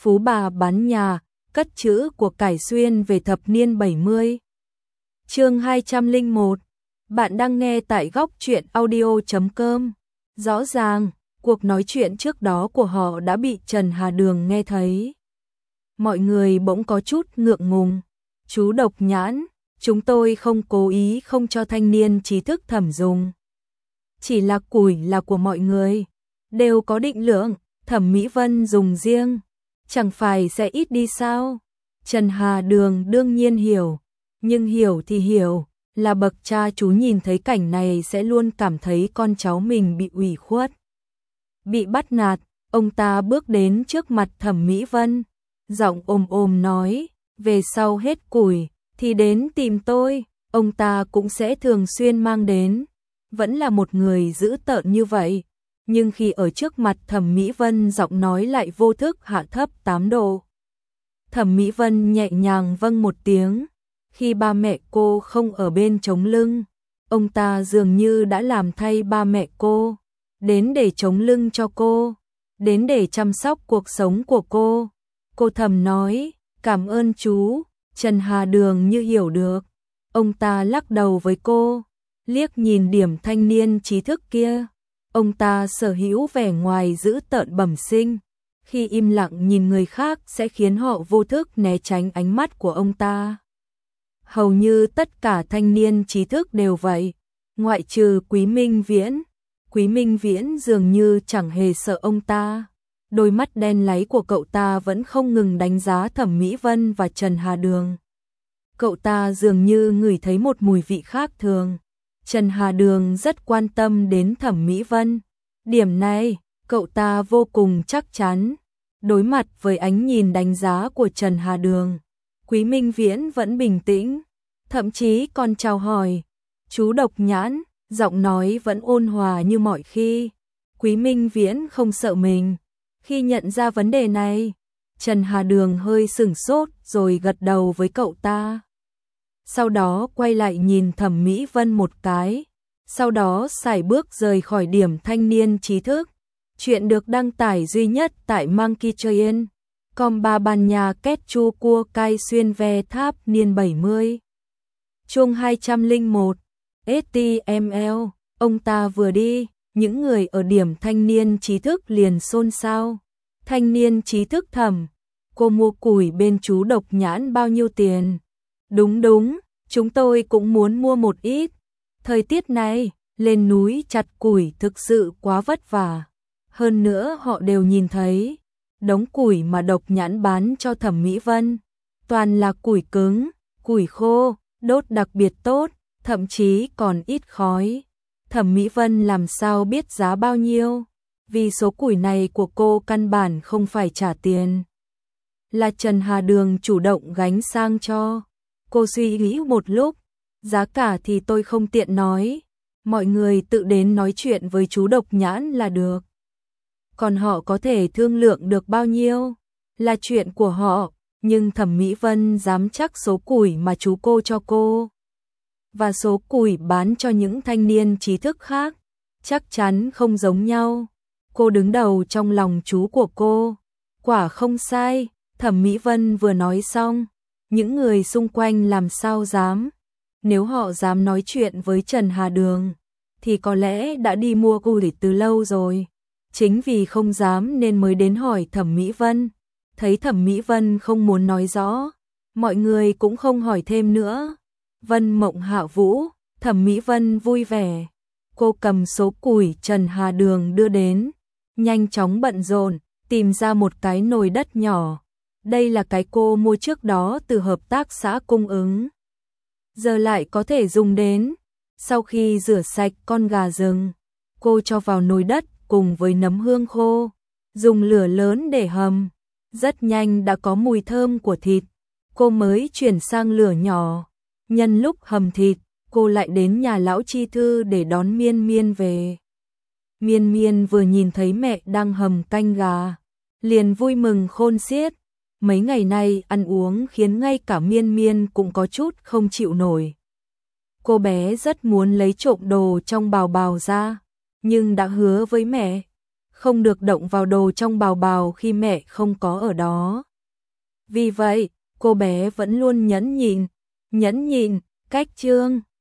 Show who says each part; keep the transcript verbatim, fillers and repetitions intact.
Speaker 1: Phú bà bán nhà, cất trữ của cải xuyên về thập niên bảy mươi. Chương hai trăm lẻ một. Bạn đang nghe tại góc truyện audio chấm com. Rõ ràng, cuộc nói chuyện trước đó của họ đã bị Trần Hà Đường nghe thấy. Mọi người bỗng có chút ngượng ngùng. Chú Độc Nhãn, chúng tôi không cố ý không cho thanh niên trí thức thẩm dùng. Chỉ là củi là của mọi người, đều có định lượng, Thẩm Mỹ Vân dùng riêng, chẳng phải sẽ ít đi sao? Trần Hà Đường đương nhiên hiểu, nhưng hiểu thì hiểu, là bậc cha chú nhìn thấy cảnh này sẽ luôn cảm thấy con cháu mình bị ủy khuất, bị bắt nạt. Ông ta bước đến trước mặt Thẩm Mỹ Vân, giọng ồm ồm nói, về sau hết củi thì đến tìm tôi. Ông ta cũng sẽ thường xuyên mang đến, vẫn là một người dữ tợn như vậy, nhưng khi ở trước mặt Thẩm Mỹ Vân giọng nói lại vô thức hạ thấp tám độ. Thẩm Mỹ Vân nhẹ nhàng vâng một tiếng, khi ba mẹ cô không ở bên chống lưng, ông ta dường như đã làm thay ba mẹ cô, đến để chống lưng cho cô, đến để chăm sóc cuộc sống của cô. Cô thầm nói, cảm ơn chú. Trần Hà Đường như hiểu được, ông ta lắc đầu với cô, liếc nhìn điểm thanh niên trí thức kia. Ông ta sở hữu vẻ ngoài dữ tợn bẩm sinh, khi im lặng nhìn người khác sẽ khiến họ vô thức né tránh ánh mắt của ông ta. Hầu như tất cả thanh niên trí thức đều vậy, ngoại trừ Quý Minh Viễn. Quý Minh Viễn dường như chẳng hề sợ ông ta. Đôi mắt đen láy của cậu ta vẫn không ngừng đánh giá Thẩm Mỹ Vân và Trần Hà Đường. Cậu ta dường như ngửi thấy một mùi vị khác thường. Trần Hà Đường rất quan tâm đến Thẩm Mỹ Vân. Điểm này, cậu ta vô cùng chắc chắn. Đối mặt với ánh nhìn đánh giá của Trần Hà Đường, Quý Minh Viễn vẫn bình tĩnh, thậm chí còn chào hỏi. Chú Độc Nhãn, giọng nói vẫn ôn hòa như mọi khi. Quý Minh Viễn không sợ mình. Khi nhận ra vấn đề này, Trần Hà Đường hơi sửng sốt rồi gật đầu với cậu ta. Sau đó quay lại nhìn Thẩm Mỹ Vân một cái, sau đó sải bước rời khỏi điểm thanh niên trí thức. Chuyện được đăng tải duy nhất tại Monkey Train, com ba ban nhà kết chu cua cai xuyên ve tháp niên bảy mươi. Chương hai trăm lẻ một. ét tê em lờ, ông ta vừa đi, những người ở điểm thanh niên trí thức liền xôn xao. Thanh niên trí thức Thẩm, cô mua củi bên chú Độc Nhãn bao nhiêu tiền? Đúng đúng, chúng tôi cũng muốn mua một ít. Thời tiết này, lên núi chặt củi thực sự quá vất vả. Hơn nữa họ đều nhìn thấy, đống củi mà Độc Nhãn bán cho Thẩm Mỹ Vân, toàn là củi cứng, củi khô, đốt đặc biệt tốt, thậm chí còn ít khói. Thẩm Mỹ Vân làm sao biết giá bao nhiêu? Vì số củi này của cô căn bản không phải trả tiền, là Trần Hà Đường chủ động gánh sang cho. Cô suy nghĩ một lúc, giá cả thì tôi không tiện nói, mọi người tự đến nói chuyện với chú Độc Nhãn là được. Còn họ có thể thương lượng được bao nhiêu, là chuyện của họ, nhưng Thẩm Mỹ Vân dám chắc số củi mà chú cô cho cô, và số củi bán cho những thanh niên trí thức khác, chắc chắn không giống nhau. Cô đứng đầu trong lòng chú của cô, quả không sai. Thẩm Mỹ Vân vừa nói xong, những người xung quanh làm sao dám. Nếu họ dám nói chuyện với Trần Hà Đường, thì có lẽ đã đi mua củi từ lâu rồi. Chính vì không dám nên mới đến hỏi Thẩm Mỹ Vân. Thấy Thẩm Mỹ Vân không muốn nói rõ, mọi người cũng không hỏi thêm nữa. Vân Mộng Hạ Vũ, Thẩm Mỹ Vân vui vẻ. Cô cầm số củi Trần Hà Đường đưa đến, nhanh chóng bận rộn, tìm ra một cái nồi đất nhỏ. Đây là cái cô mua trước đó từ hợp tác xã cung ứng, giờ lại có thể dùng đến. Sau khi rửa sạch con gà rừng, cô cho vào nồi đất cùng với nấm hương khô, dùng lửa lớn để hầm. Rất nhanh đã có mùi thơm của thịt, cô mới chuyển sang lửa nhỏ. Nhân lúc hầm thịt, cô lại đến nhà lão Chi Thư để đón Miên Miên về. Miên Miên vừa nhìn thấy mẹ đang hầm canh gà, liền vui mừng khôn xiết. Mấy ngày nay ăn uống khiến ngay cả Miên Miên cũng có chút không chịu nổi. Cô bé rất muốn lấy trộm đồ trong bào bào ra, nhưng đã hứa với mẹ, không được động vào đồ trong bào bào khi mẹ không có ở đó. Vì vậy, cô bé vẫn luôn nhẫn nhịn, nhẫn nhịn, cách Trương